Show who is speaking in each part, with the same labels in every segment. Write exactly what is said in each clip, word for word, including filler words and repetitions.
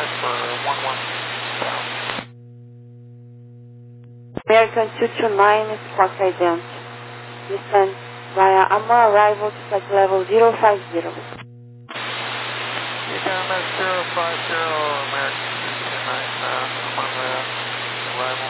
Speaker 1: American two two nine, Fox Ident. Descend via Amor arrival to flight level zero five zero.
Speaker 2: zero five zero, American two two nine, uh, on the arrival.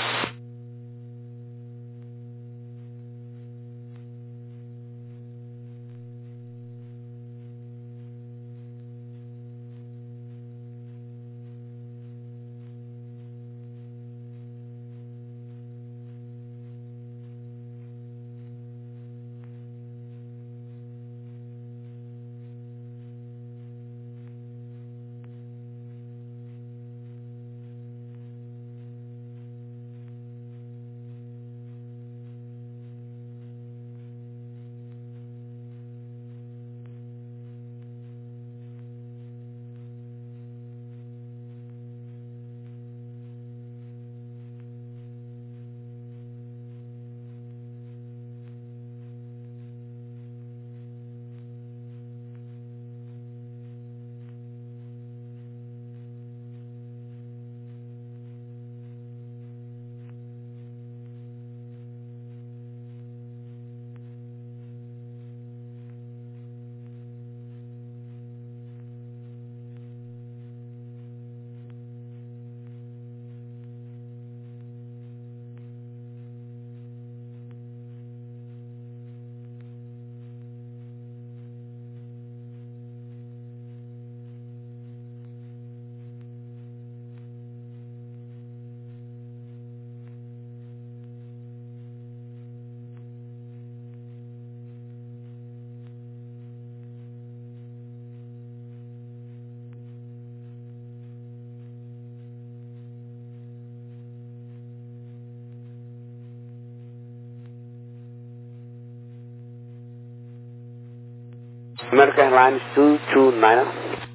Speaker 3: American Airlines two two nine.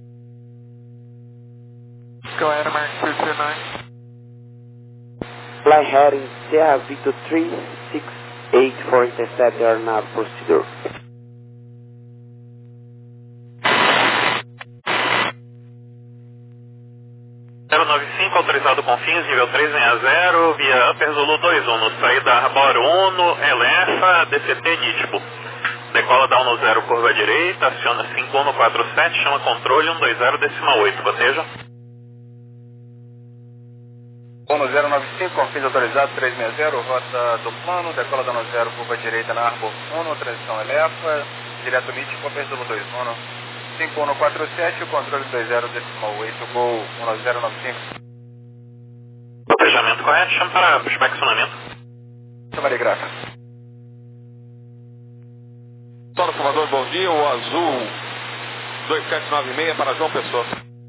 Speaker 2: Go ahead, American two two nine.
Speaker 3: Fly heading Sierra Victor three six eight for intercept aeronav procedure.
Speaker 4: zero nove cinco, autorizado com fins, nível três seis zero, via Upper Zulu dois um, saída Arbor um, Elefa, D C T Nitipo. Decola da um zero, curva direita, aciona cinco um quatro sete, chama controle um dois zero, decimal oito, coteja.
Speaker 5: um zero nove cinco, com fins autorizado três seis zero, rota do plano, decola da um zero, curva direita na Arbor um, transição Elefa, direto Nitipo, Upper Zulu dois um, cinco um quatro sete, controle dois zero, decimal oito, Gol um zero nove cinco.
Speaker 4: Cotejamento correto, chama para inspecionamento.
Speaker 5: Maria Graça.
Speaker 6: Solo Salvador, bom dia, o azul dois sete nove seis para João Pessoa.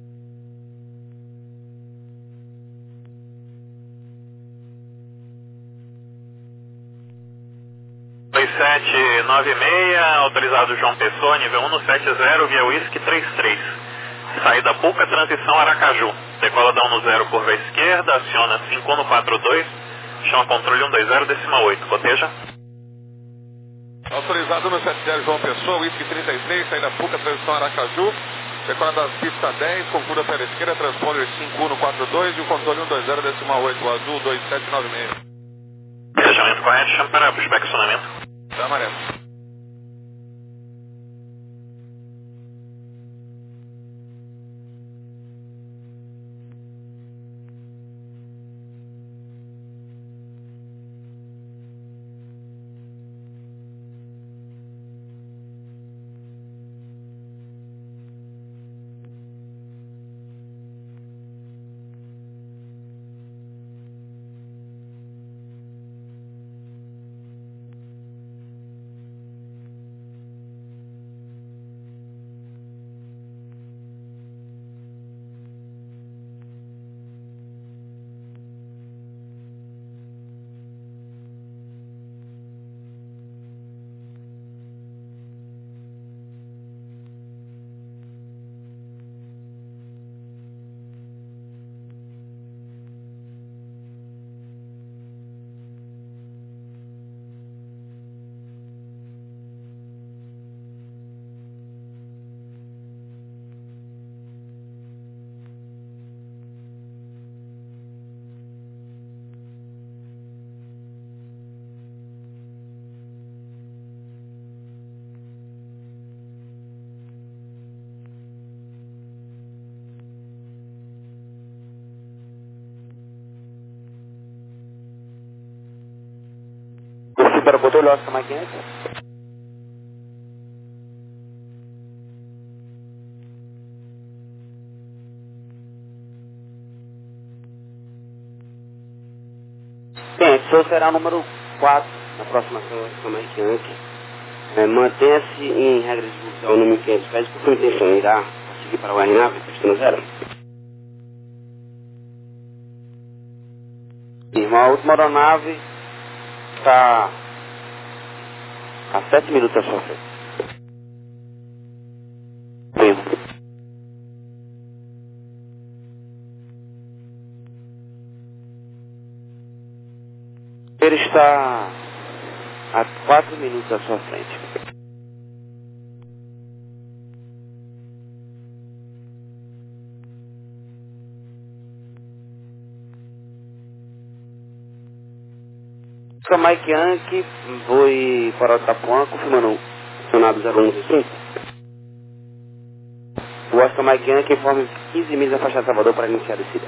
Speaker 4: dois sete nove seis, autorizado João Pessoa, nível um sete zero, via Whisky três três. Saída Puca, transição Aracaju. Decola da um zero, curva esquerda, aciona cinco um quatro dois, chama controle um dois zero, decimal oito, coteja.
Speaker 6: Autorizado no sete zero João Pessoa, Whisky trinta e três, saída Puca, transição Aracaju. Decola da pista dez, com curva pela esquerda, transponder cinco um quatro dois e o controle um dois zero, decimal oito, o azul dois sete nove seis.
Speaker 4: Cotejamento correto, chama para inspecionamento.
Speaker 6: Tá, amarelo.
Speaker 3: aeroporto de Oscar Mike Yankee. Bem, o senhor será o número quatro na próxima Oscar Mike Yankee. É, mantenha-se em regras de voo no mil e quinhentos pés, por sua intenção irá seguir para o R nove, pistão zero. Irmão, a última aeronave está a sete minutos à sua frente. Bem. Ele está a quatro minutos à sua frente. Oscar Mike Yankee, voe para o Itapuã, confirmando o funcionário zero um cinco. O Oscar Mike Yankee informa quinze milhas da faixa de Salvador para iniciar a descida.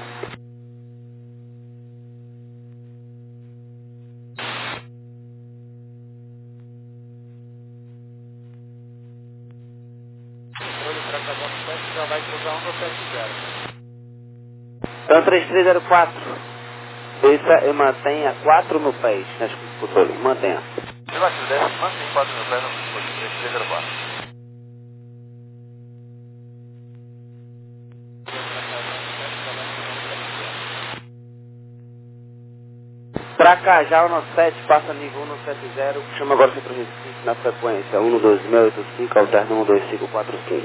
Speaker 5: Já vai cruzar um no sete zero.
Speaker 3: Então três três zero quatro. Essa e mantenha quatro mil pés nas controle. Mantenha.
Speaker 5: Negócio dez, mantém quatro mil pés no três três zero quatro.
Speaker 3: Tracajá no sete, passa nível um no sete zero. Chama agora o centro Recife na frequência um dois seis oito cinco, alterna um dois cinco quatro cinco.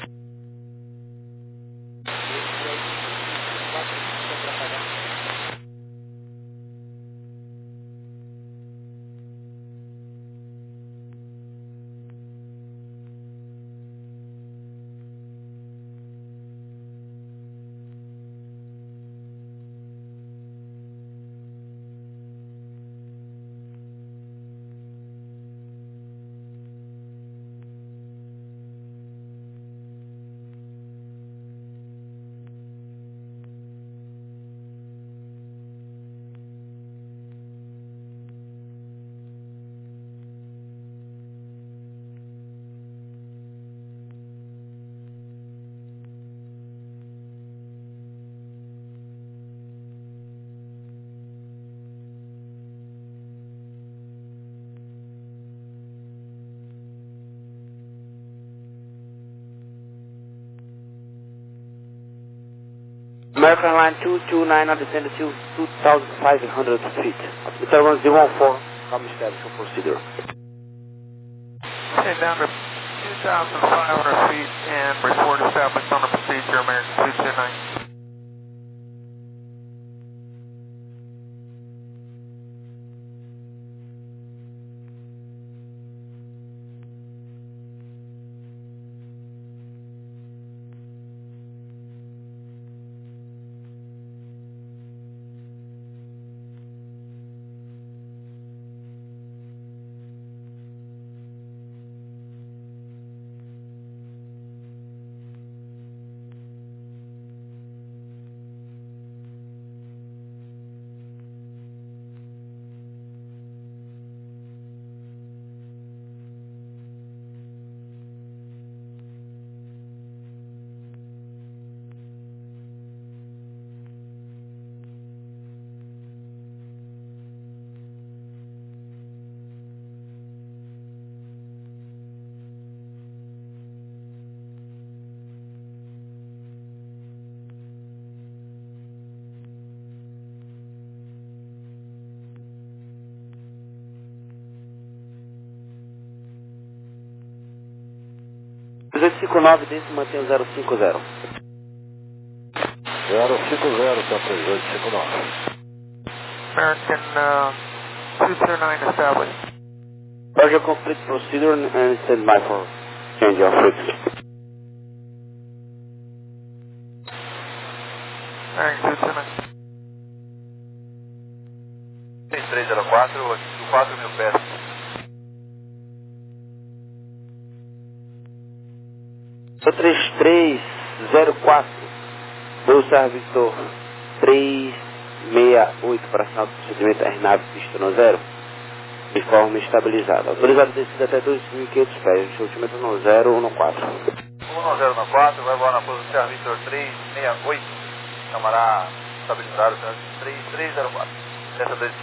Speaker 3: American Line two two nine on descended to two thousand five hundred feet. Meter one zero one four, come establish for procedure.
Speaker 2: Okay, down to two thousand five hundred feet and report established on the procedure, American two two nine.
Speaker 3: duzentos e cinquenta e nove desse mantém o zero cinco zero.
Speaker 6: zero cinco zero, tá três oito cinco nove.
Speaker 2: American uh, two two nine established.
Speaker 3: Roger, complete procedure and stand by for change of frequency.
Speaker 2: American two two nine.
Speaker 5: três três zero quatro, quatro mil pés.
Speaker 3: três três zero quatro, voo serviço três seis oito para sinal do procedimento R nove pista no zero. de forma estabilizada. Autorizado descida até dois mil e quinhentos pés, altímetro no zero um quatro.
Speaker 5: um zero um quatro, vai voar na posição Serra Victor três seis oito, chamará estabilizado, três três zero quatro. Essa dois.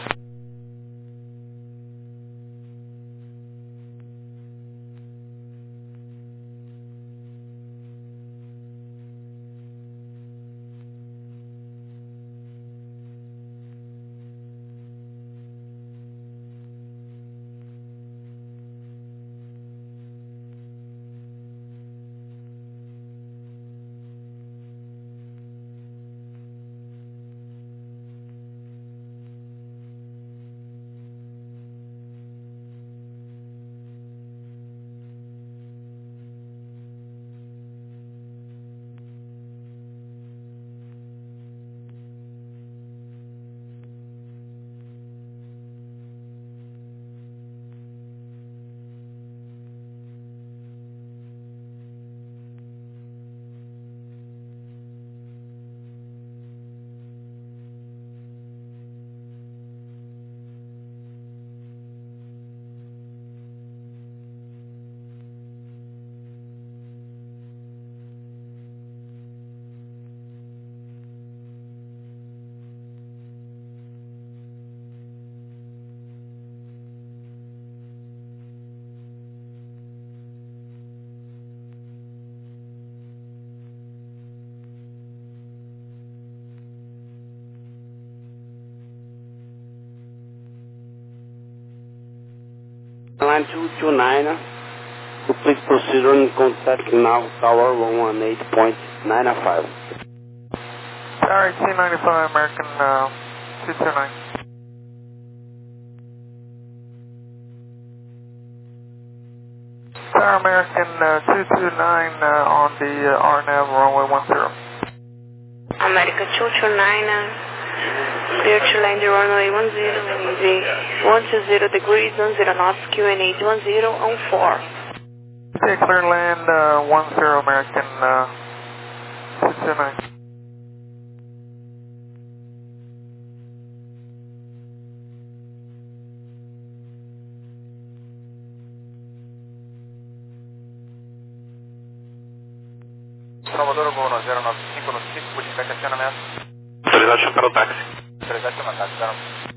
Speaker 3: Line two two nine, please proceed on contact now, tower one one eight point nine five.
Speaker 2: Tower T ninety-five, American uh, two two nine. Tower American uh, two two nine uh, on the uh, R N A V runway one zero.
Speaker 1: American two two nine, uh, clear to land the runway one zero, easy one two zero degrees, one zero knots, Q N H one zero on four.
Speaker 2: Okay, clear land uh, one zero, American uh, two two nine.
Speaker 5: Salvador, voo no zero nove cinco no cinco, modificar acionamento.
Speaker 4: Autorizado chamar o táxi.
Speaker 5: Autorizado chamar táxi, zero.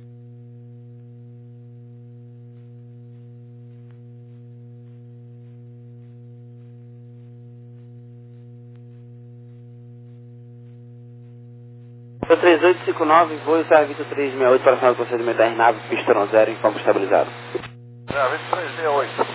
Speaker 3: três oito cinco nove, voo Serra Victor três seis oito para final do procedimento da aeronave, pista no zero, em campo estabilizado.
Speaker 5: Serra Victor três seis oito.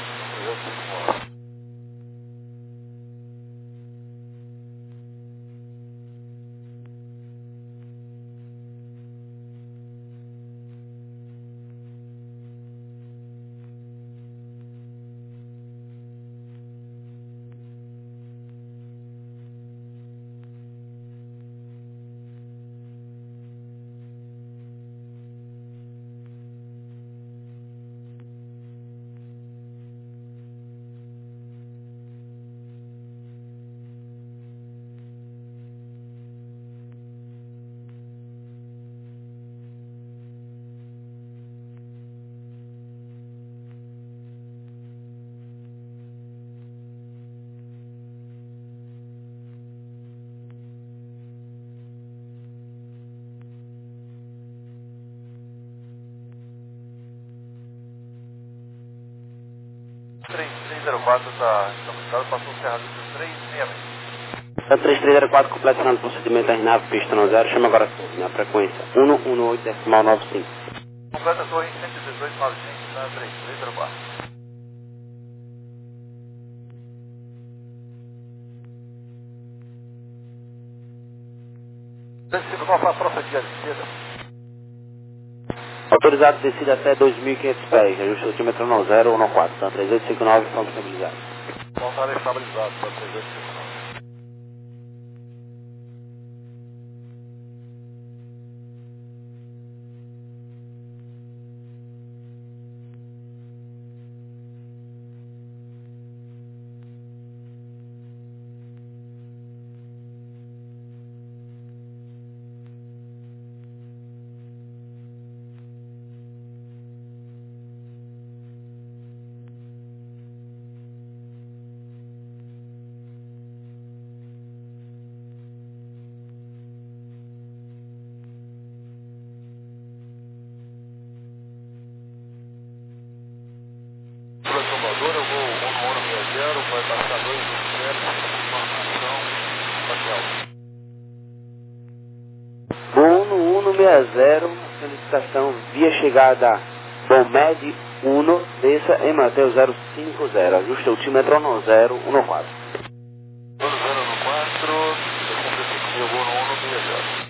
Speaker 5: três três zero quatro está estabilizado, passou o Serra Victor três seis oito.
Speaker 3: três três zero quatro, completando o procedimento da aeronave, pista no zero, chama agora na frequência um um oito decimal nove cinco.
Speaker 5: Completa a torre em cento e dezoito nove cinco, tá? três três zero quatro. Descido, qual foi a prosseguir a descida?
Speaker 3: Autorizado descida até dois mil e quinhentos pés, ajuste o altímetro no zero um quatro, tá? três oito cinco nove, campo estabilizado.
Speaker 5: Voltar estabilizado para três oito cinco nove.
Speaker 3: Bono cento sessenta, solicitação via chegada Bomed um, desça em Mateus zero cinco zero, ajuste altímetro um zero um quatro.
Speaker 6: um zero um quatro, eu vou no um seis zero.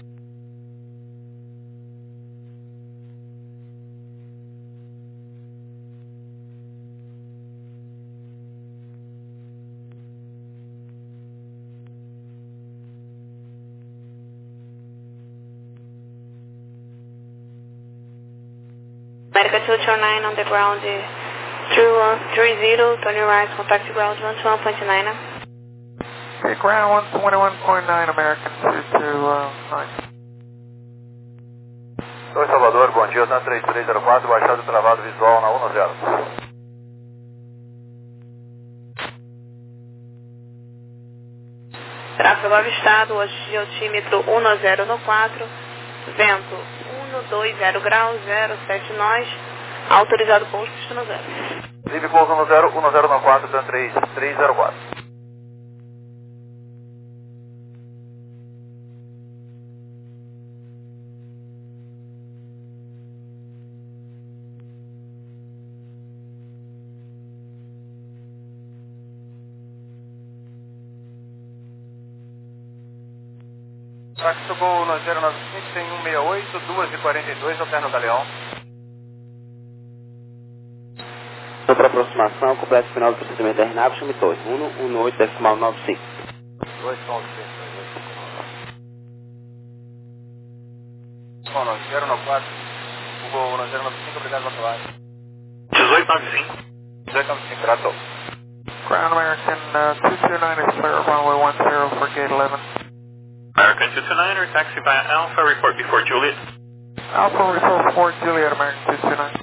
Speaker 1: America two two nine on the ground three one three zero, turning right, contact ground one two one point nine.
Speaker 2: Okay, ground one twenty-one point nine, American two two nine.
Speaker 5: Oi, Salvador, bom dia, tá três três zero quatro, baixado travado visual na um zero.
Speaker 1: Tráfego avistado, hoje altímetro um zero um quatro, vento um dois zero graus, zero sete nós, autorizado pouso destino zero.
Speaker 5: Livre pouso um zero um zero quatro, Dan três três zero quatro. Táxi Gol no zero nove cinco, tem um seis oito, duas e quarenta e dois, alterno Galeão.
Speaker 3: Para aproximação, completo final do procedimento da R N A V, chame torre um um oito decimal nove cinco.
Speaker 5: dois nove cinco. Bom, zero nove quatro, Google no zero nove cinco, obrigado pela atuar.
Speaker 4: dezoito nove cinco.
Speaker 5: dezoito nove cinco, tratou.
Speaker 2: Ground American uh, two two nine is clear, runway one zero for gate eleven.
Speaker 4: American two two nine, taxi via Alpha, report before Juliet.
Speaker 2: Alpha report for Juliet, American two two nine.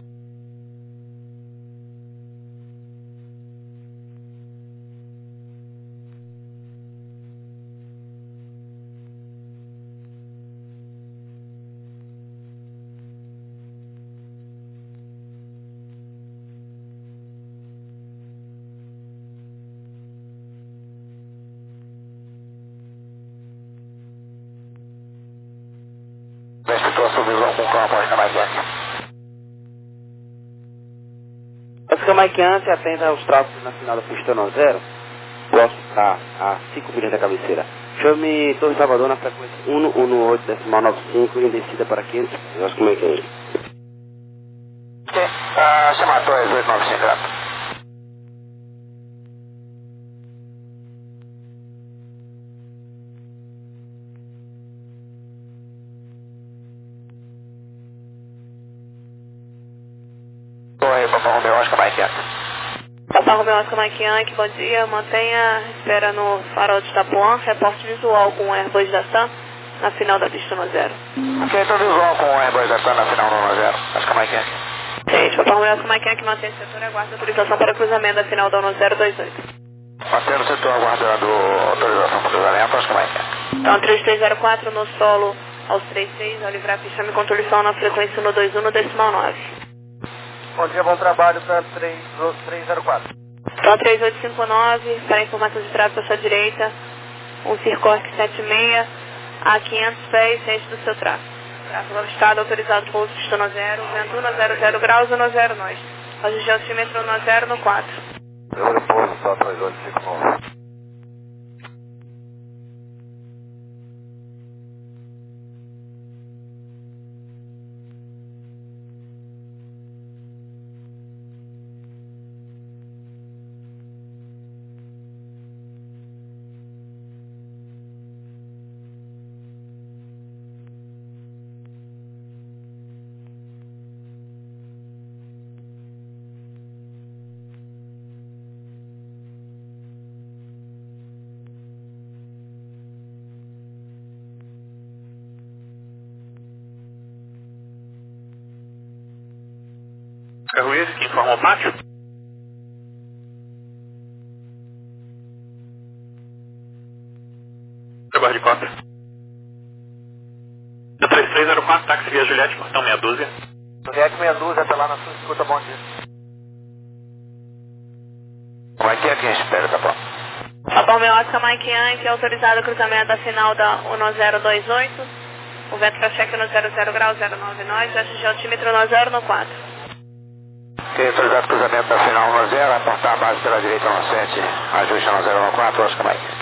Speaker 5: Situação visual com campo, ainda mais antes.
Speaker 3: Oscar Mike Yankee atenta aos tráficos na final da pista um zero, próximo a, a cinco milhas da cabeceira. Chame Torre Salvador na frequência um um oito decimal nove cinco em descida para quinhentos. Oscar Mike Yankee.
Speaker 5: Ok, uh, chama Torre dois nove cinco, grato. Oi, Papai Romeu, Oscar Mike Yankee.
Speaker 1: Papai Romeu, Oscar Mike Yankee, bom dia. Mantenha espera no farol de Itapuã, reporte visual com o Airbus da TAM na final da pista um zero.
Speaker 5: Ok, então visual com o Airbus da TAM na final no um zero, Oscar Mike Yankee.
Speaker 1: Gente, Papai Romeu, Oscar Mike Yankee, mantém o setor e aguarda autorização para cruzamento da final da um zero dois oito.
Speaker 5: Mantendo o setor aguardando autorização para o cruzamento, Oscar Mike Yankee.
Speaker 1: Então, três três zero quatro no solo aos trinta e seis, ao livrar a pista, me controle som na frequência um dois um decimal nove.
Speaker 5: Bom dia, bom trabalho para três zero quatro.
Speaker 1: Então, três oito cinco nove, para informação de tráfego à sua direita, um Circorc sete seis, a quinhentos pés, centro do seu tráfego. Tráfego avistado, autorizado pouso destino zero, vento um zero zero graus, um zero nós. Ajuste altímetro um zero no quatro.
Speaker 5: Eu pouso, tá, três oito cinco nove.
Speaker 4: Carro esse que informa o pátio? Aguarde de cota. três três zero quatro, táxi via Juliette, portão meia dúzia.
Speaker 5: Juliette meia dúzia, tá lá na sua escuta, bom dia. Vai ter quem espera, tá bom?
Speaker 1: Papai Romeu, Oscar Mike Yankee, autorizado o cruzamento da final da um zero dois oito. O vento para cheque no zero zero grau, zero nove nós, S G altímetro no zero no quatro.
Speaker 7: Ok, autorizado cruzamento da final no zero, aportar a base pela direita no sete, ajuste no zero no quatro, Oscar Mike.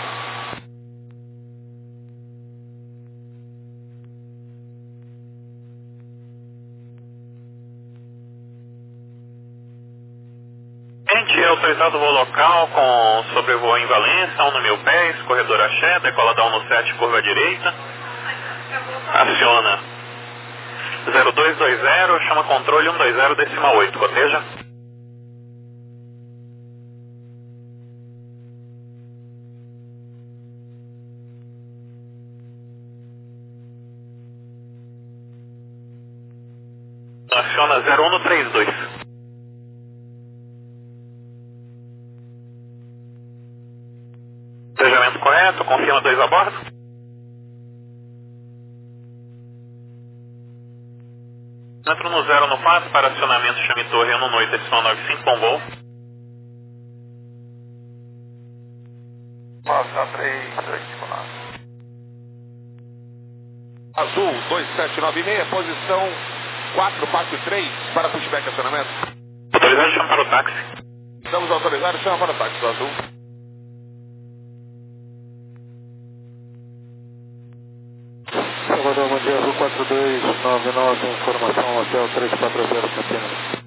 Speaker 4: Gente, é autorizado o voo local com sobrevoo em Valência, um no mil pés, corredor axé, decola da um no sete, curva direita. Aciona zero dois dois zero, chama controle um dois zero, decimal oito, coteja. Aciona zero um no três dois. Cotejamento correto, confirma dois a bordo. Entro no zero no quatro para acionamento, chame torre um no oito, decimal noventa e cinco, bom voo.
Speaker 7: Nossa, três dois cinco nove.
Speaker 6: Azul dois sete nove seis, posição quatro quatro três para pushback acionamento.
Speaker 4: Autorizado, chama para o táxi.
Speaker 6: Estamos autorizados, chama para o táxi do Azul.
Speaker 8: Salvador, bom dia, Azul quatro dois nove nove, informação hotel três quatro zero, Campinas.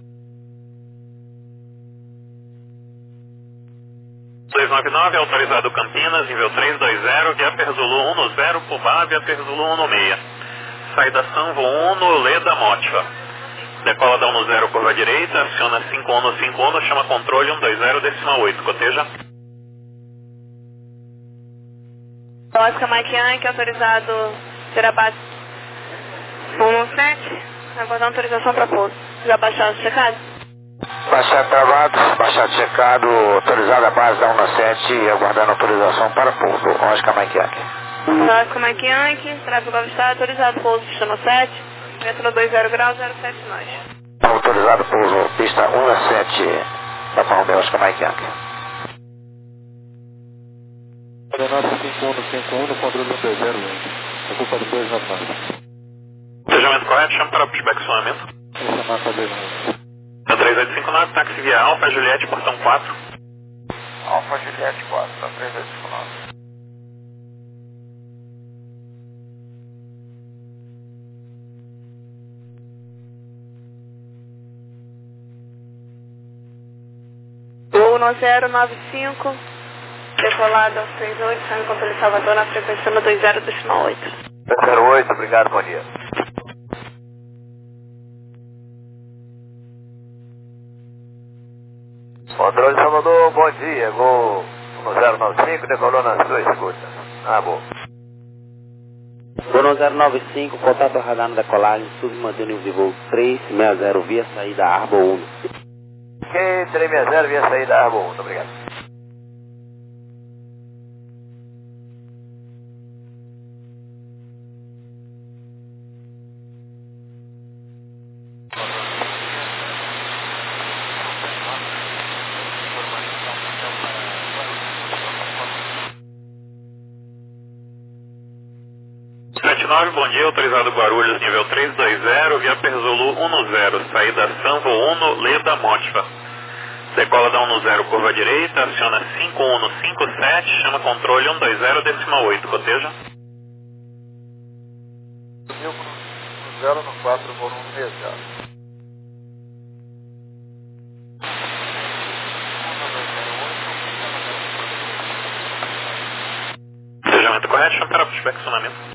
Speaker 4: dois nove nove, autorizado Campinas, nível três dois zero, via Perzulu um no zero, Pubá, via Perzulu um no seis. Saída Sanvo um no Leda Motiva. Decola da um no zero, curva direita, aciona cinco um no cinco um, chama controle um dois zero, decimal oito, coteja.
Speaker 1: Oscar Mike Yankee, autorizado ser a base um no sete, aguardando autorização para pouso. Já baixaram o checado?
Speaker 7: Baixado travado, baixado checado, autorizado a base da um no sete e aguardando autorização para pouso. Oscar Mike Yankee.
Speaker 1: Oscar Mike Yankee, tráfego avistado, autorizado pouso, pista no sete, vento no dois zero grau, zero sete nós.
Speaker 7: Autorizado pouso, pista um no sete, da Palme, Oscar Mike Yankee.
Speaker 8: Coordenado cinco um no cinco um, no controle um dois zero, Azul quatro dois nove nove.
Speaker 4: Cotejamento correto, chama para pushback acionamento.
Speaker 8: Essa mapa dois nove.
Speaker 4: Da três oito cinco nove, táxi via Alfa, Juliette, portão quatro.
Speaker 7: Alfa Juliette quatro, da três oito cinco nove.
Speaker 1: Voo no zero nove cinco, decolado aos três oito, chame controle Salvador na frequência no dois zero, decimal oito.
Speaker 7: zero oito, obrigado, bom dia. Controle Salvador, bom dia, gol no zero nove cinco, decolou na sua escuta. Ah, bom.
Speaker 3: Voo no zero nove cinco, contato radar na decolagem, submantendo o voo três seis zero via saída Arbo um.
Speaker 7: Ok, três seis zero via saída Arbo um, muito obrigado.
Speaker 4: sete nove, bom dia, autorizado Guarulhos, nível três dois zero, via Perzulu um no zero, saída Sanvo um no Leda Motiva. Decola da um no zero, curva direita, aciona cinco um no cinco sete, chama controle um dois zero, decimal oito, coteja.
Speaker 8: zero no quatro, volume imediato.
Speaker 4: Cotejamento correto, chama para pushback acionamento.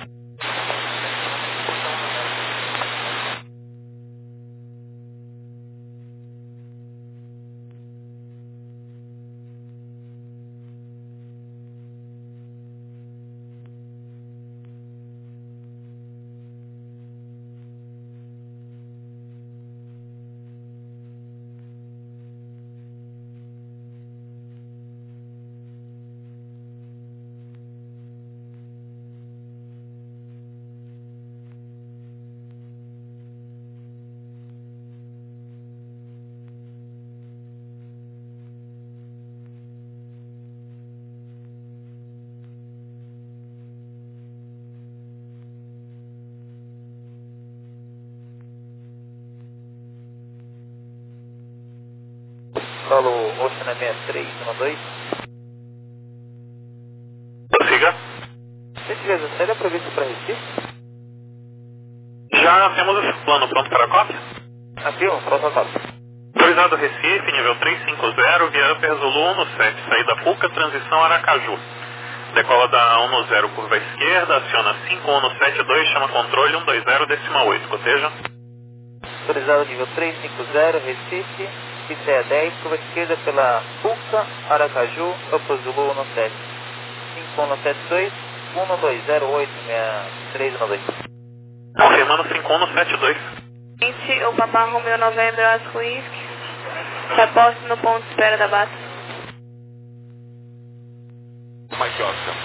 Speaker 9: solo Ocean sessenta e três, um dois.
Speaker 4: Prossiga.
Speaker 9: Gentileza, seria previsto para Recife?
Speaker 4: Já temos esse plano pronto para a cópia?
Speaker 9: Aqui, um protocolo.
Speaker 4: Autorizado Recife, nível trezentos e cinquenta, via Upper Zulu um sete, saída Puca, transição Aracaju. Decola da um zero, curva esquerda, aciona cinco um sete dois, chama controle um dois zero, décima oito, coteja.
Speaker 9: Autorizado nível trezentos e cinquenta, Recife, I C E dez, curva esquerda pela Puca, Aracaju, Upper Zulu um sete. cinco um sete dois, um dois zero oito seis três um dois.
Speaker 4: Confirmando cinco um sete dois.
Speaker 1: O Papa Romeo Novembro Oscar Whisky. Reporte no ponto de espera da base.
Speaker 6: Mike Oscar.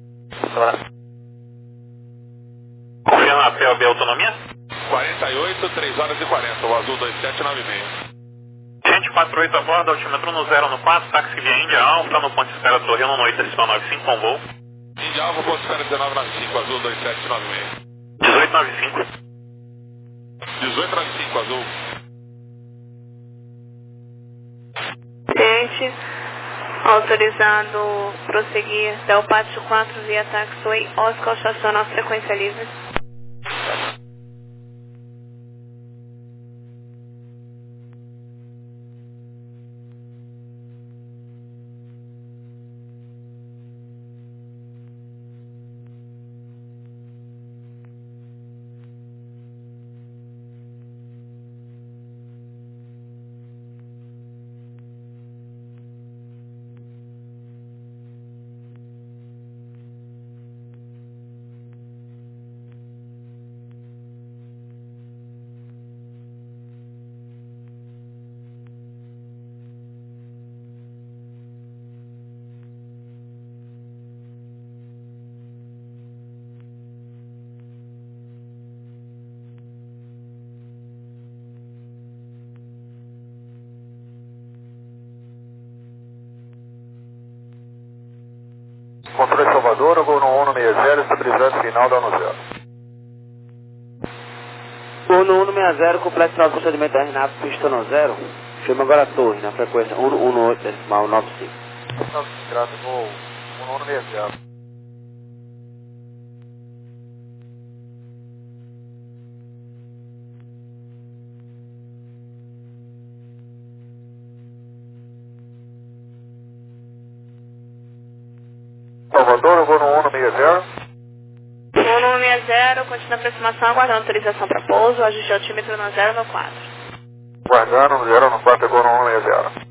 Speaker 4: Confirma a P O B autonomia?
Speaker 6: quarenta e oito, três horas e quarenta, o azul dois sete nove seis.
Speaker 4: Gente quatro oito a bordo, altímetro no zero no quatro, táxi via Índia Alfa, no ponto de espera Torreno no oito nove cinco com voo.
Speaker 6: Índia Alfa, ponto de espera dezenove nove cinco, azul dois sete nove seis.
Speaker 4: dezoito nove cinco.
Speaker 6: dezoito nove cinco, azul.
Speaker 1: Gente, autorizando prosseguir Del Pátio quatro via Taxiway Oscar, estaciona a frequência livre.
Speaker 8: Controle Salvador, gol no um seis zero, estabilizante final da um zero.
Speaker 3: um no um sessenta, completo final do procedimento R N A V, pista no zero. Chama agora a torre, na frequência um um oito decimal nove cinco.
Speaker 8: Graças, gol um um seis zero. Salvador, vou no um seis zero.
Speaker 1: um sessenta, continua a aproximação, aguardando autorização para pouso, ajuste altímetro no zero no quatro.
Speaker 8: Guardando no zero no quatro, vou no um seis zero.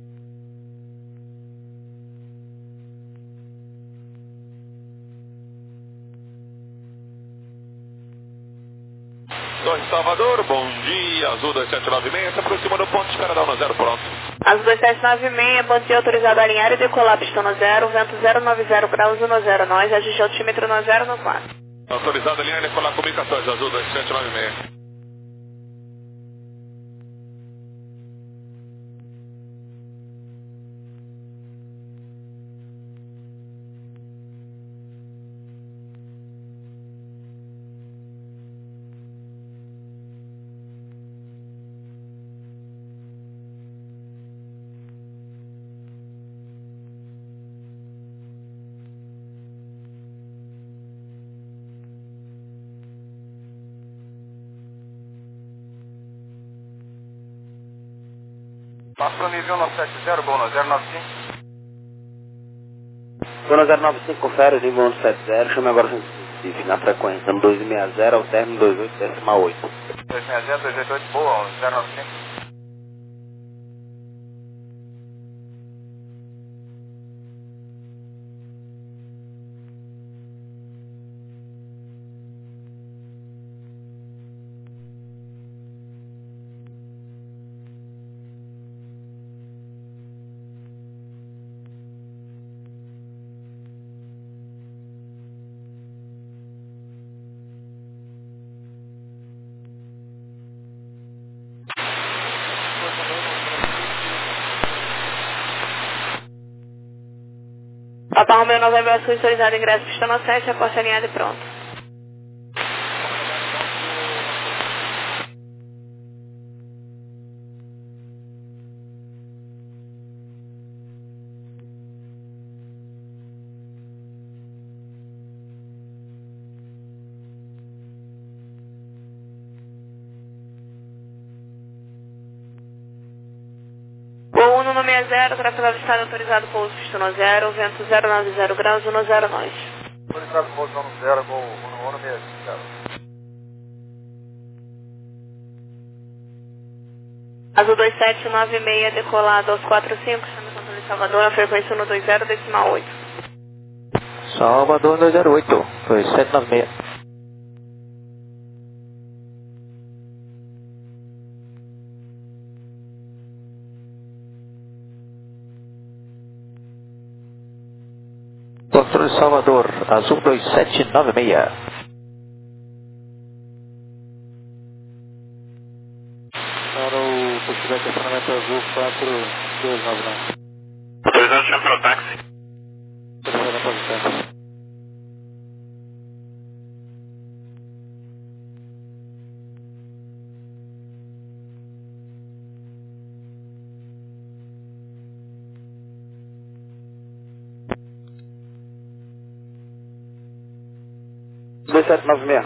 Speaker 6: Torre Salvador, bom dia, azul dois sete nove seis, se aproxima do ponto de espera da um zero, pronto.
Speaker 1: Azul dois sete nove seis, bom dia, autorizado a alinhar e decolar, pista no zero, vento zero nove zero graus, no zero, nós, ajuste altímetro no zero no quatro.
Speaker 6: Autorizado a alinhar e decolar comigo quatorze, azul dois sete nove seis.
Speaker 5: Passou nível nove sete zero, gol no zero nove cinco.
Speaker 3: Gol no zero nove cinco, confere, nível um sete zero, chame agora o Recife, na frequência dois sessenta, ao término dois oito decimal oito.
Speaker 5: dois sessenta, dois oito oito, boa, zero nove cinco.
Speaker 1: Papa Romeo Novembro Oscar, autorizado ingresso, pista no sete, a porta alinhada e pronto. seis zero, tráfego avistado autorizado pouso pistão zero, vento zero nove zero graus, um zero nove.
Speaker 5: Autorizado pouso um zero, gol um seis zero.
Speaker 1: Azul dois sete nove seis, decolado aos quatro cinco, chame controle Salvador, na frequência um dois zero, decimal oito.
Speaker 9: Salvador dois zero oito, dois sete nove seis. Controle Salvador, Azul dois sete nove seis.
Speaker 8: Para o possível estacionamento Azul quatro dois nove nove.
Speaker 4: Autorizado chame para o táxi.
Speaker 8: Autorizado para o táxi.
Speaker 3: dois sete nove seis.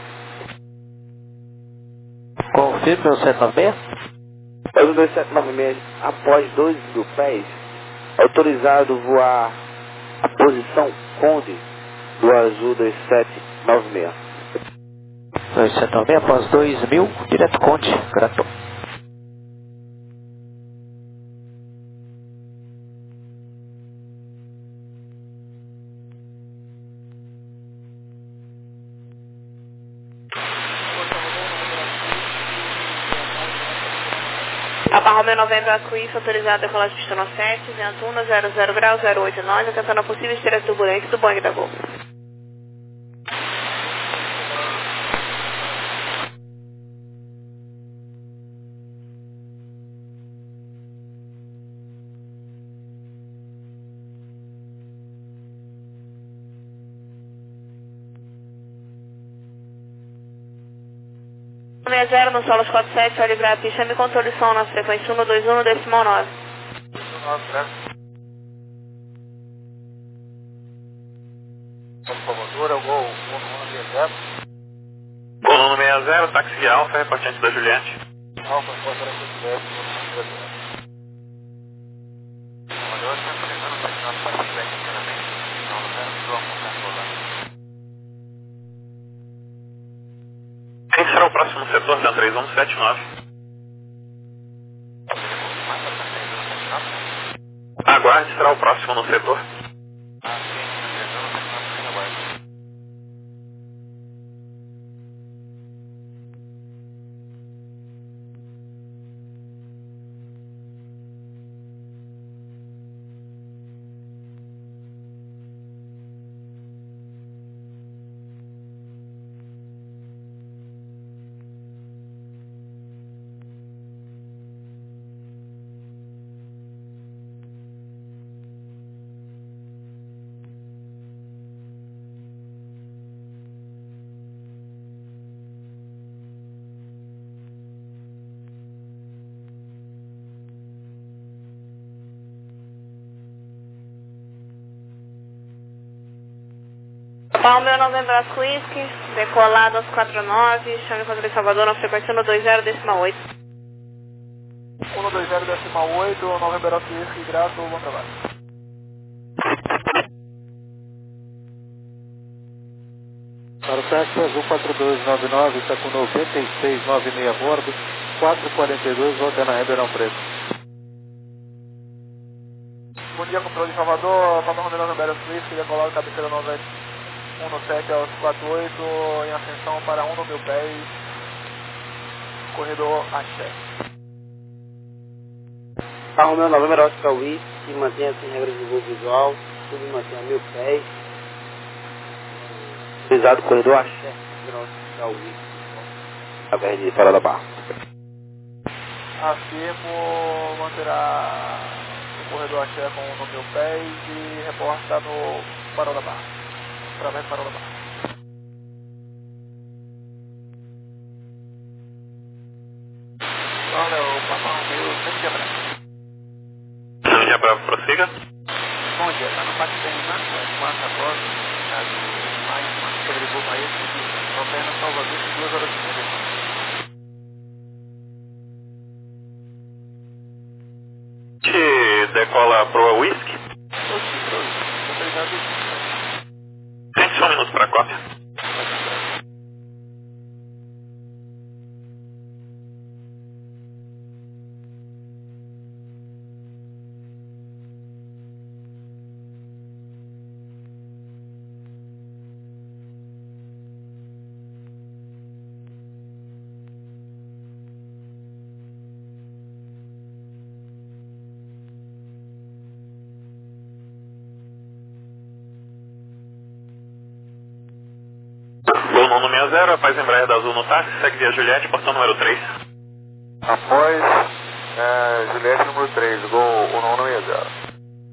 Speaker 9: Confirme o sete nove seis.
Speaker 3: Azul dois sete nove seis, após dois mil pés, autorizado voar a posição Conde do Azul dois sete nove seis.
Speaker 9: dois sete nove seis após dois mil, direto Conde, grato.
Speaker 1: Papa Romeo Novembro Aquis, autorizado a decolagem pistão sete, vento um zero zero graus, zero oito nove, atentando a possível esteira turbulência do Boeing da Gol. seis zero no solo quatro sete, vai livrar a pista, me controle som na frequência um dois um, decimal nove.
Speaker 5: Salvador, é o gol um seis zero.
Speaker 4: Gol seis zero, táxi Alfa, repartiente da Juliette.
Speaker 5: Alfa, porta da Juliette, um seis zero. Salvador, está autorizando para que nós partimos aqui inteiramente. Não, não vamos vamos controlar.
Speaker 4: Quem será o próximo setor da três um sete nove? Aguarde, será o próximo no setor.
Speaker 1: Palmeu Novembro Aquis, decolado aos quatro nove, chame controle Salvador, na frequência um dois zero, decimal oito.
Speaker 5: um dois zero, decimal oito, Novembro Aquis, grato, bom trabalho.
Speaker 8: Para o táxi Azul quatro dois nove nove, está com noventa e seis nove seis a bordo, quatro quarenta e dois, volta na Ribeirão Preto.
Speaker 5: Bom dia, controle de Salvador, Papa Romeo Novembro Aquis, decolado, cabeceira noventa. um no sete aos quatro oito, em ascensão para um no mil pés, corredor Axé.
Speaker 3: Papa Romeo Novembro Oscar Whisky, mantenha-se em regras de voo visual, tudo mantenha mil pés, autorizado corredor Axé, Oscar Whisky, através de Fora da Barra.
Speaker 5: Afirmo, manterá o corredor Axé com um no mil pés e reporta no Farol da Barra. Através do Farol da Barra. Olha, o Papa Romeo, sempre de abraço.
Speaker 4: Sempre de abraço, prossiga.
Speaker 5: Bom dia, está no Pátio Terminal, quarta voz, caso mais uma sobrevoa aí, opera Salvador em duas horas e meia.
Speaker 4: Que decola Uno sessenta, após Embraer da Azul no táxi, segue via Juliette, portão número três.
Speaker 6: Após é, Juliette número três, Gol Uno sessenta.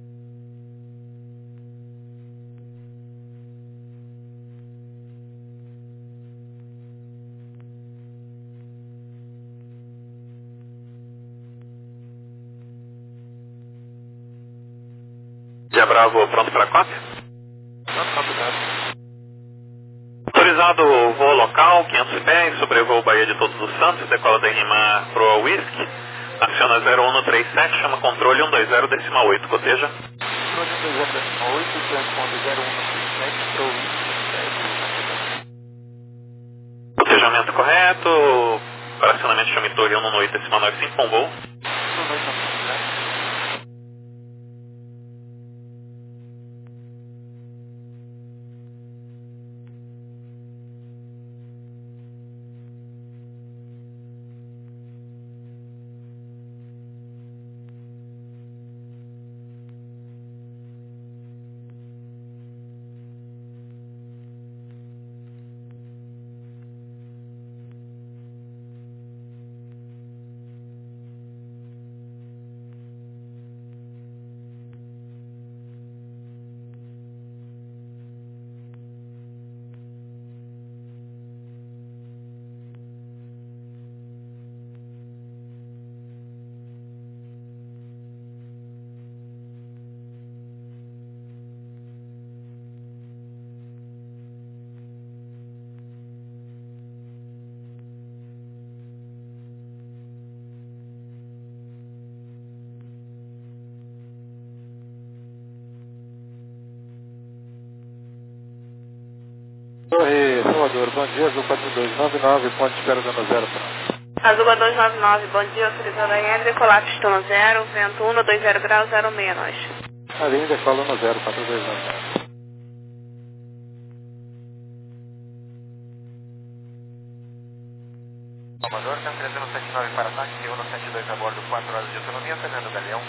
Speaker 4: Dia Bravo, pronto para cópia?
Speaker 6: Pronto, obrigado.
Speaker 4: Autorizado o voo local, quinhentos pés, sobrevoo Bahia de Todos os Santos, decola da Rimar Proa Whisky, aciona zero um três sete, chama controle um dois zero decimal oito, coteja.
Speaker 8: Controle um dois zero decimal oito, transponder zero um três sete, Proa Whisky.
Speaker 4: Cotejamento correto, fracionamento chame torre um oito decimal nove cinco com voo.
Speaker 8: Torre Salvador, bom dia, Azul quatro dois nove nove, ponte de espera dando zero.
Speaker 1: Azul quatro dois nove nove, bom dia, autorizado a I N, decolar pistão zero, vento um dois zero graus, zero seis nós.
Speaker 8: A linha decola no zero quatro dois nove nove.
Speaker 5: Salvador, T A M trezentos e setenta e nove para táxi, Uno setenta e dois a bordo, quatro horas de autonomia, Fernando Galeão.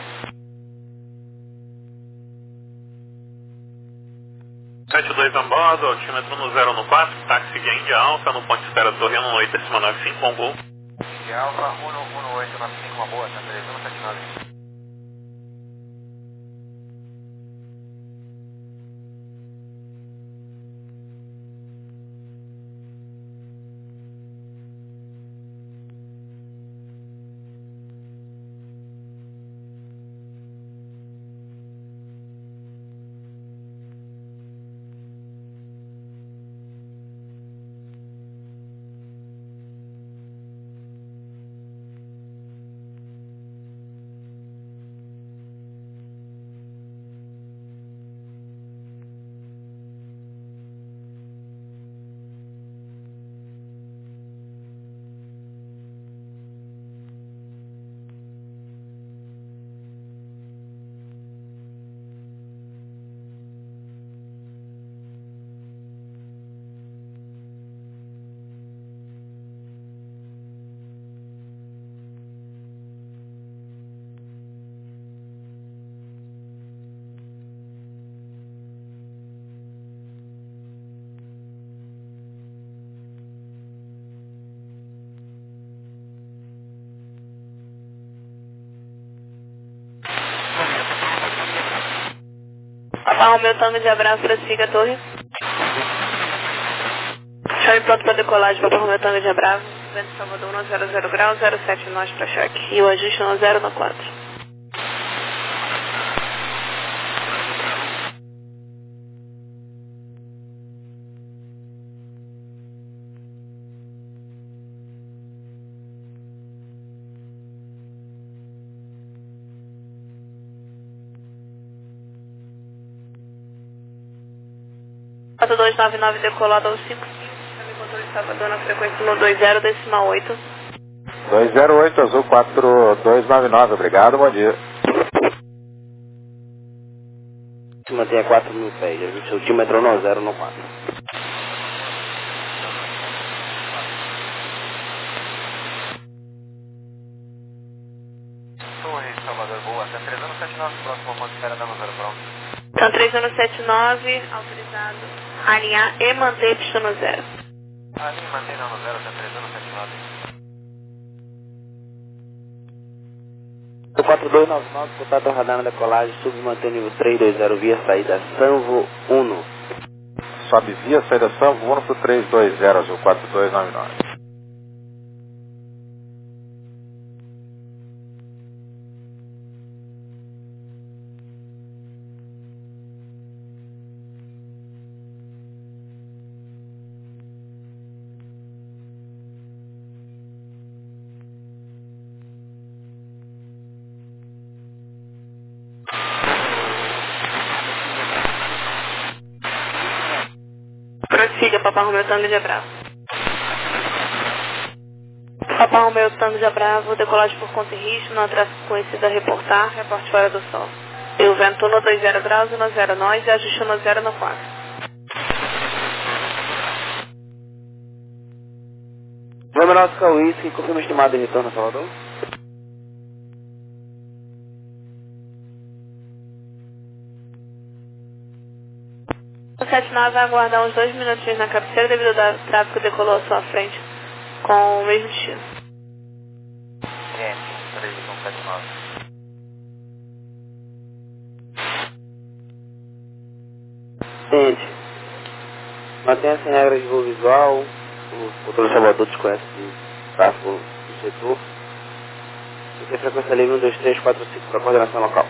Speaker 4: setenta e dois a bordo, altímetro no zero no quatro, táxi de Índia Alfa, no ponto de espera torre um oito decimal nove cinco com voo.
Speaker 5: Índia Alfa, um oito nove cinco, uma boa, T A M trezentos e setenta e nove.
Speaker 1: Papa Romeu, Tango de abraço, prossiga a torre. Chave pronto para decolagem, Papa Romeu, Tango de abraço, vento Salvador um zero zero graus, zero sete nós para choque. E o ajuste no zero no quatro. quatro dois nove nove decolado ao cinco cinco, chame controle de Salvador na frequência no dois zero decimal oito.
Speaker 7: dois zero oito, Azul quatro dois nove nove, obrigado, bom dia.
Speaker 3: Se mantenha quatro mil pés, o altímetro no zero no quatro.
Speaker 5: Torre Salvador, boa, T A M trezentos e setenta e nove, próximo ponto de espera dando zero pronto.
Speaker 1: Então três anos setenta e nove, autorizado a alinhar e manter pista no zero.
Speaker 7: Ali, mantém no zero, até três anos, sete nove.
Speaker 3: quatro dois nove nove, contato radar na decolagem, sub mantém nível três dois zero, via saída Sanvo um.
Speaker 8: Sobe via saída Sanvo um para o três dois zero, azul quatro dois nove nove.
Speaker 1: Prossiga, Papai Romeu Tango de Bravo. Papai Romeu Tango de Bravo, decolagem por conta e risco, não tráfego conhecido a reportar, reporte fora do sol. Eu vento no dois zero graus e no zero nós e ajuste no zero no quatro.
Speaker 3: Vamos nosso Cauísque, confirma estimado de retorno a Salvador.
Speaker 1: O sete nove vai aguardar uns dois minutinhos na cabeceira devido ao tráfego que decolou à sua frente com o mesmo destino.
Speaker 7: Gente, três um sete nove.
Speaker 3: Gente, mantenha-se em regras de voo visual, o controle Salvador desconhece de tráfego do setor. E tem frequência livre um dois três quatro cinco para coordenação local.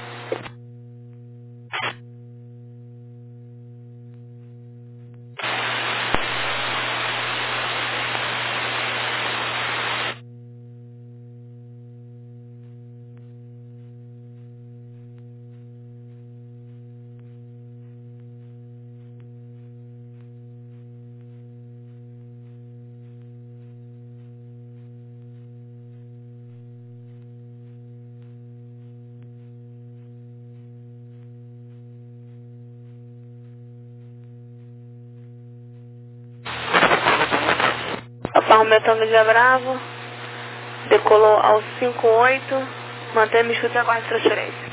Speaker 1: Papai Romeu Tango de Bravo, decolou ao cinco oito, mantém-me escuta e aguarde transferência.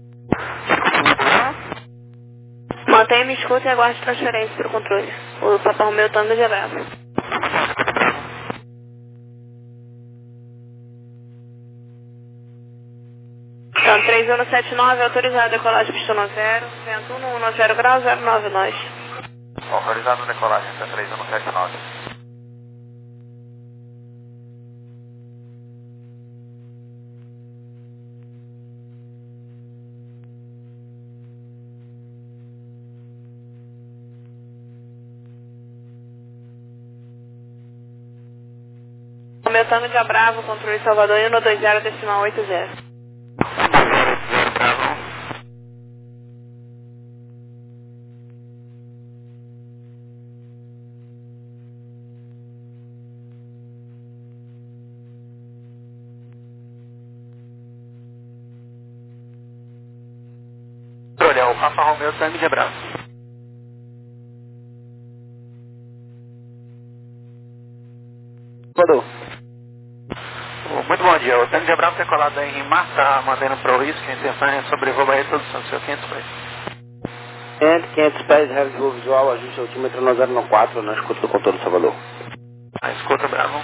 Speaker 1: Mantenha-me escuta e aguarde transferência para o controle. O Papai Romeu Tango de Bravo. Então, três um sete nove, autorizado decolagem pistão zero, vento um no zero graus, zero nove nós.
Speaker 7: Autorizado decolagem, até três um sete nove.
Speaker 1: Romeu Tango de Bravo, controle Salvador, um dois zero, decimal oito zero.
Speaker 7: Olha, o Papa Romeu Tango de Bravo.
Speaker 3: Mandou.
Speaker 7: Muito bom dia, o Tango de Bravo decolado em Rimar, está mandando para o risco, a intenção é sobrevoar Barreto do Santos, seu quinhentos pés.
Speaker 3: Entre quinhentos pés, regra de voo visual, ajuste altímetro no zero quatro, na escuta do controle Salvador.
Speaker 7: A escuta, Bravo.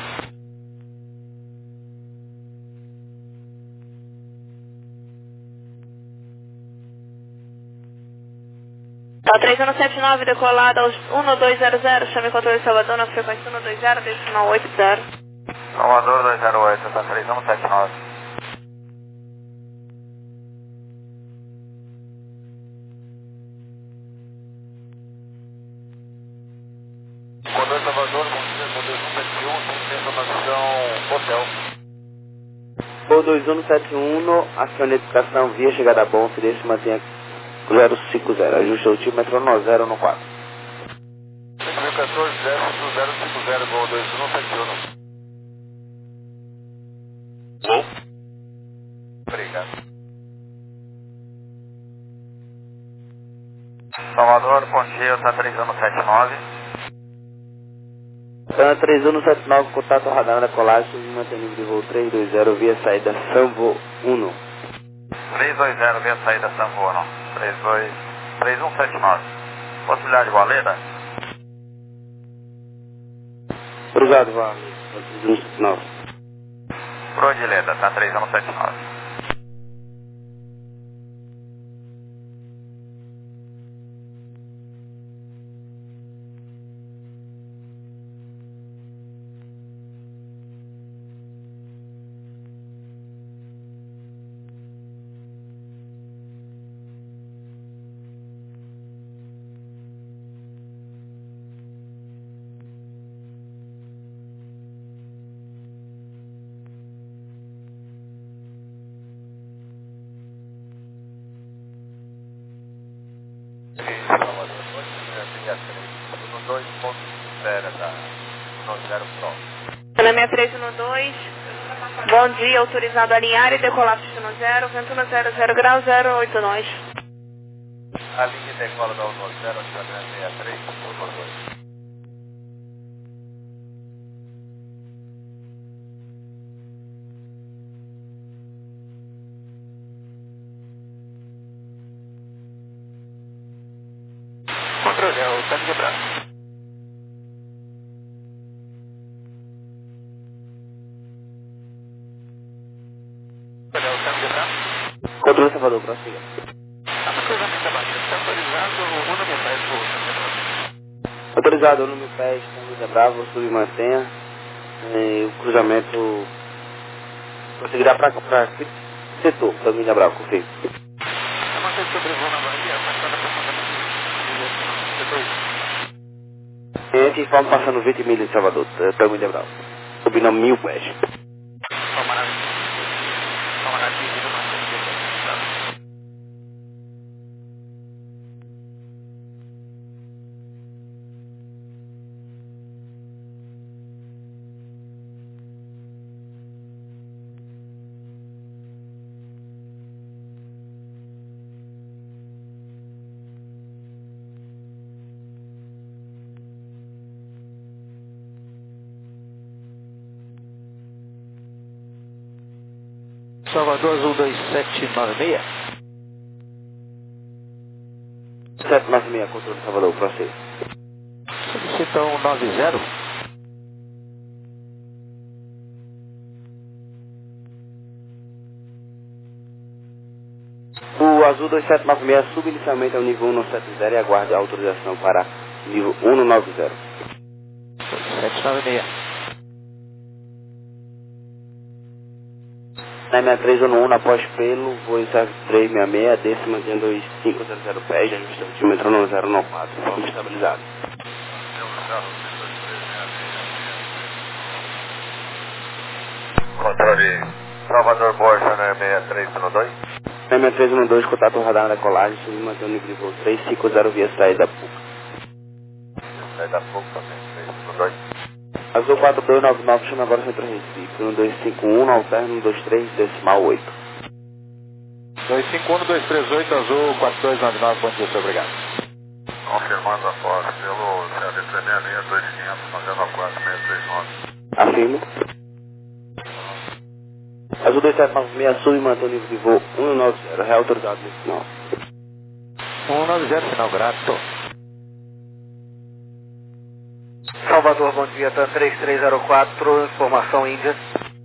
Speaker 1: Tá, três um sete nove, decolado aos um dois zero zero, chame controle Salvador na frequência um dois zero, decimal oito zero.
Speaker 7: Salvador dois zero oito, tá três um sete nove. Controle Salvador, bom dia, controle um sete um, tem que ter informação hotel.
Speaker 3: Voo dois um sete um, acione a identificação via chegada a bom, se mantenha zero cinco zero, ajuste altímetro no zero no quatro.
Speaker 7: cinco mil e quatorze, zero cinco zero, voo dois um sete um.
Speaker 4: Vou.
Speaker 7: Obrigado. Salvador, Poncheio, tá três um sete nove.
Speaker 3: Então, três um sete nove, contato radar na colagem, submantém nível de voo três dois zero, via saída Sanvo um.
Speaker 7: três dois zero, via saída Sanvo um. três dois, três um sete nove. Possibilidade de Valera?
Speaker 3: Obrigado, Vale. três um sete nove.
Speaker 5: Prodileta, tá três um sete nove.
Speaker 1: Pela sessenta e três doze, bom dia, autorizado a alinhar e decolar Sistema zero, vento zero zero grau zero oito nós.
Speaker 5: A linha decola da um zero, sessenta e três, doze. Controle, é o tanque de braço.
Speaker 3: Controle Salvador, prossiga. Autorizado o número dez, Camisa Bravo, sub mantenha. E o cruzamento prosseguirá para que setor, Camisa Bravo, confio. Cliente informa passando vinte milhas de Salvador, Camisa Bravo. Subindo a mil pés.
Speaker 8: Salvador Azul dois sete nove seis.
Speaker 3: sete nove seis, controle Salvador, prossiga.
Speaker 8: Solicitão nove zero.
Speaker 3: O Azul dois sete nove seis sube inicialmente ao nível um sete zero e aguarde a autorização para nível um nove zero.
Speaker 8: sete nove seis.
Speaker 3: Na sessenta e três um após pelo, voo em três seis seis, desce mantendo dois cinco zero zero pés, ajuste o altímetro no zero nove quatro, forma estabilizada.
Speaker 5: Controle Salvador Borja, né, sessenta e três um dois.
Speaker 3: sessenta e três um dois, contato radar da colagem, sub mantendo o nível de voo três cinco zero via saída PUC.
Speaker 5: Saída PUC também, três um dois.
Speaker 3: Azul quatro dois nove nove, chama agora Centro Recife, um dois cinco um, alterno um dois três, decimal oito.
Speaker 8: dois cinco um, dois três oito, Azul quatro dois nove nove, bom dia, senhor, obrigado.
Speaker 5: Confirmando a foto pelo C A D três seis seis, dois quinhentos, noventa e quatro, seis três nove.
Speaker 3: Afirmo. Azul dois sete nove seis, sub mantém o nível de voo um nove zero, reautorizado no final.
Speaker 8: um nove zero, final grato.
Speaker 10: Salvador, bom dia, TAM três três zero quatro, informação Índia.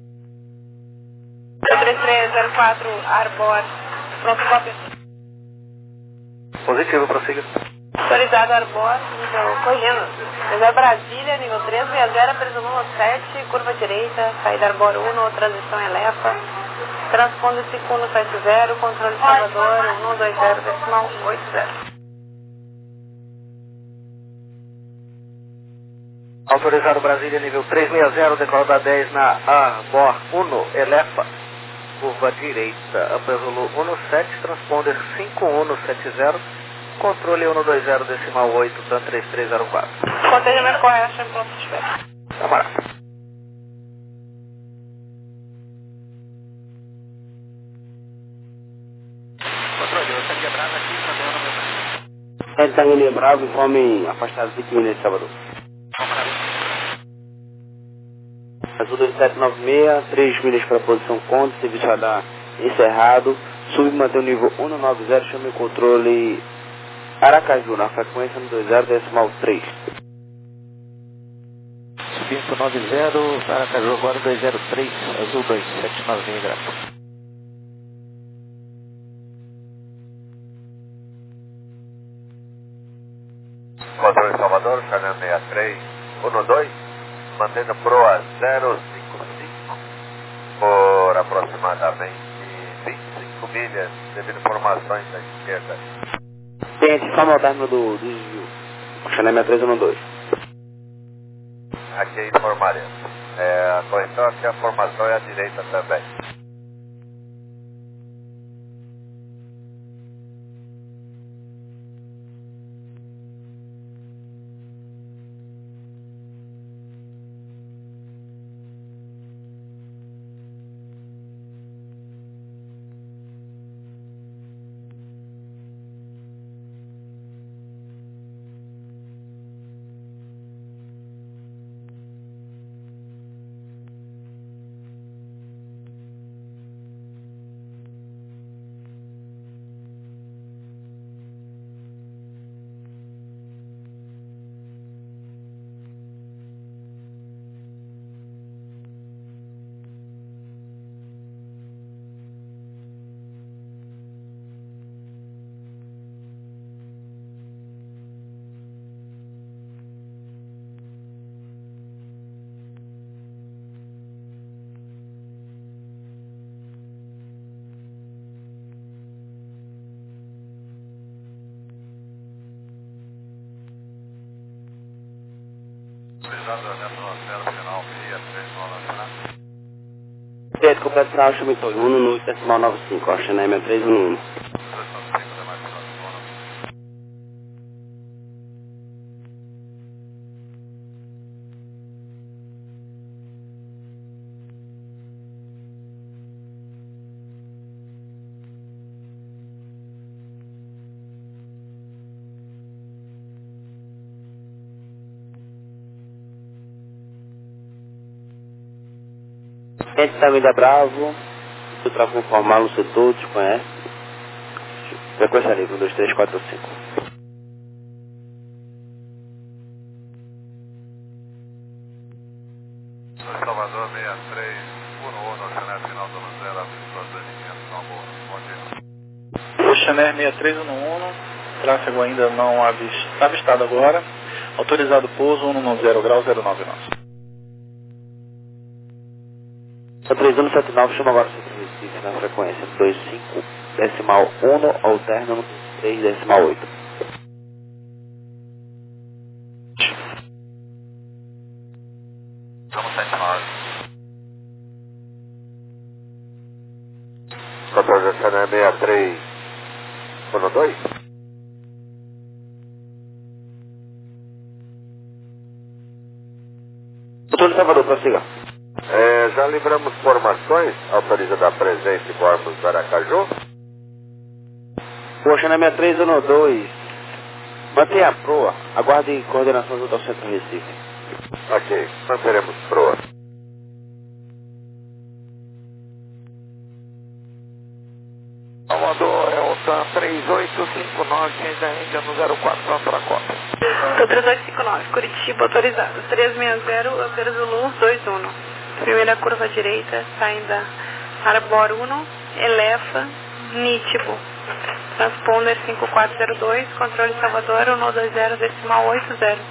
Speaker 1: três três zero quatro, Arbor, pronto, cópia.
Speaker 10: Positivo, prossiga.
Speaker 1: Autorizado Arbor, nível, corrigindo, nível Brasília, nível três seis zero, presumo sete, curva direita, saída Arbor um, transição Elefa, transpondo cinco um sete zero, controle Salvador, um dois zero, decimal oito zero.
Speaker 10: Autorizado Brasília, nível três seis zero, decola da dez na Arbor um, Elefa, curva direita, Upper Zulu um sete, transponder cinco um sete zero, controle um dois zero, decimal oito, TAM três três zero quatro.
Speaker 1: Contenimento correto, chame pronto de espera.
Speaker 10: Camarada.
Speaker 5: Controle, eu tenho quebrado aqui, cadê o número?
Speaker 3: Ele está em linha brava, informe afastado vinte milhas de Salvador. Azul dois sete nove seis, três milhas para a posição contra, serviço radar encerrado, sub mantém o nível um nove zero, chame o controle Aracaju, na frequência um dois zero, decimal três.
Speaker 8: Pinto nove zero, Aracaju agora dois zero três, Azul dois sete nove seis, graças.
Speaker 7: Controle Salvador, Channel sessenta e três, um dois, mantendo proa zero cinco cinco por aproximadamente vinte e cinco milhas, devido a informações da esquerda.
Speaker 3: Gente, só no término do desvio. Channel sessenta e três um dois.
Speaker 7: Aqui informaremos. É, a correção aqui, a formação é à direita também.
Speaker 3: Gente, completo sinal, Chamitou, um no oito decimal nove cinco, ó, Channel sessenta e três um um. Gente, da Avenida Bravo, o tráfego formal no setor, desconhece. Frequência livre, um dois três quatro cinco.
Speaker 7: Salvador sessenta e três, um no Channel final do zero, aviso dois mil e quinhentos, não, bom dia.
Speaker 11: O Channel sessenta e três um um, tráfego ainda não avist, avistado agora, autorizado pouso um no zero grau zero nove nove.
Speaker 3: três um sete nove, chama agora o centro de Recife na frequência dois cinco decimal um, alterno no três decimal oito.
Speaker 7: Vamos sete nove. Controle Channel sessenta e três, um dois.
Speaker 3: Controle Salvador, prossiga.
Speaker 7: É, já livramos formações, autorizada a presença e bordos do Aracaju.
Speaker 3: Poxa, na sessenta e três um dois, mantenha a proa, aguarde coordenação junto ao centro de Recife.
Speaker 7: Ok, manteremos proa.
Speaker 6: Salvador, é o T A M três oito cinco nove, Ciência da Índia no zero quatro para a Copa.
Speaker 1: Tô três oito cinco nove, Curitiba, autorizado. três seis zero, Alter Zulu, dois um. Primeira curva direita, saindo Arbor um, Elefa, Nítibo. Transponder cinco quatro zero dois, controle Salvador, um dois zero decimal oito zero.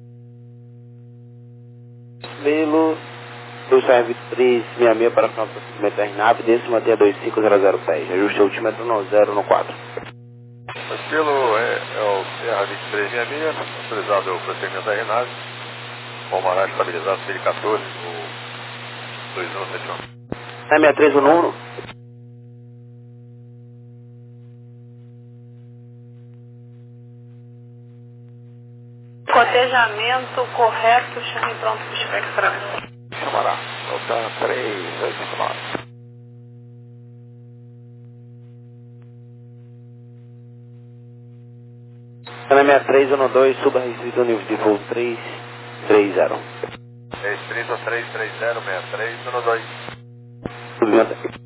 Speaker 3: Melo, do serve três seis seis para final do procedimento R nave, desse manter dois cinco zero zero pés. Ajuste altímetro no zero no quatro.
Speaker 7: Estilo é, é o Serra vinte e três sessenta e seis, autorizado o procedimento R nave. Palmará estabilizado, C quatorze, o dois um sete um.
Speaker 3: sessenta e três um um.
Speaker 1: Cotejamento correto, chame pronto para espectrar.
Speaker 6: Chamará, é o T A M três oito cinco nove.
Speaker 3: sessenta e três um dois, suba restrito nível de voo três três zero.
Speaker 7: Restrito três três zero, sessenta e três um dois.
Speaker 3: Subimento.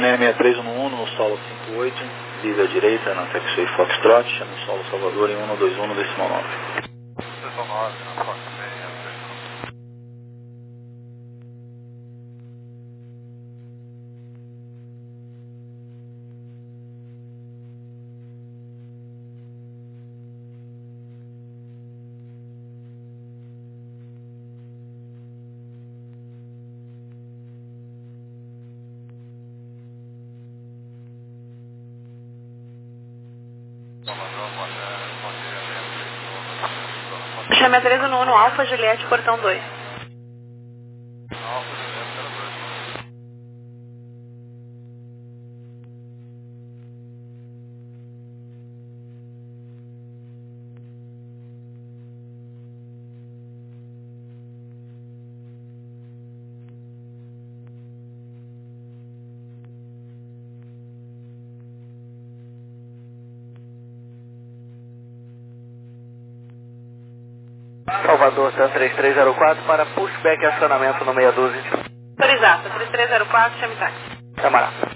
Speaker 11: Ryanair sessenta e três um um no solo cinco oito, liga à direita na taxiway Foxtrot, no solo Salvador em um dois um no decimal nove.
Speaker 2: Decimal nove, na Fox bem,
Speaker 1: Chame a três um um no Alfa Juliette, portão dois.
Speaker 2: Alfa Juliette, zero dois.
Speaker 10: Salvador, Tan três três zero quatro para pushback e acionamento no meia dúzia.
Speaker 1: Autorizado, três três zero quatro, chame táxi.
Speaker 10: Camarada.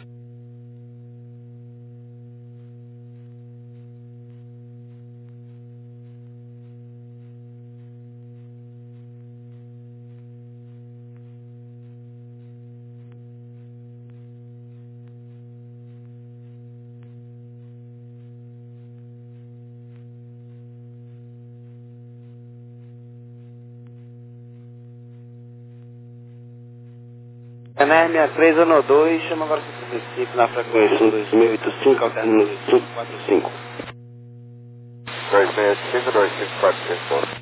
Speaker 3: Ryanair sessenta e três um dois, chama agora sessenta e cinco na frequência um dois seis oito cinco, alterno cinco quatro cinco.
Speaker 7: dois seis cinco, dois cinco quatro cinco.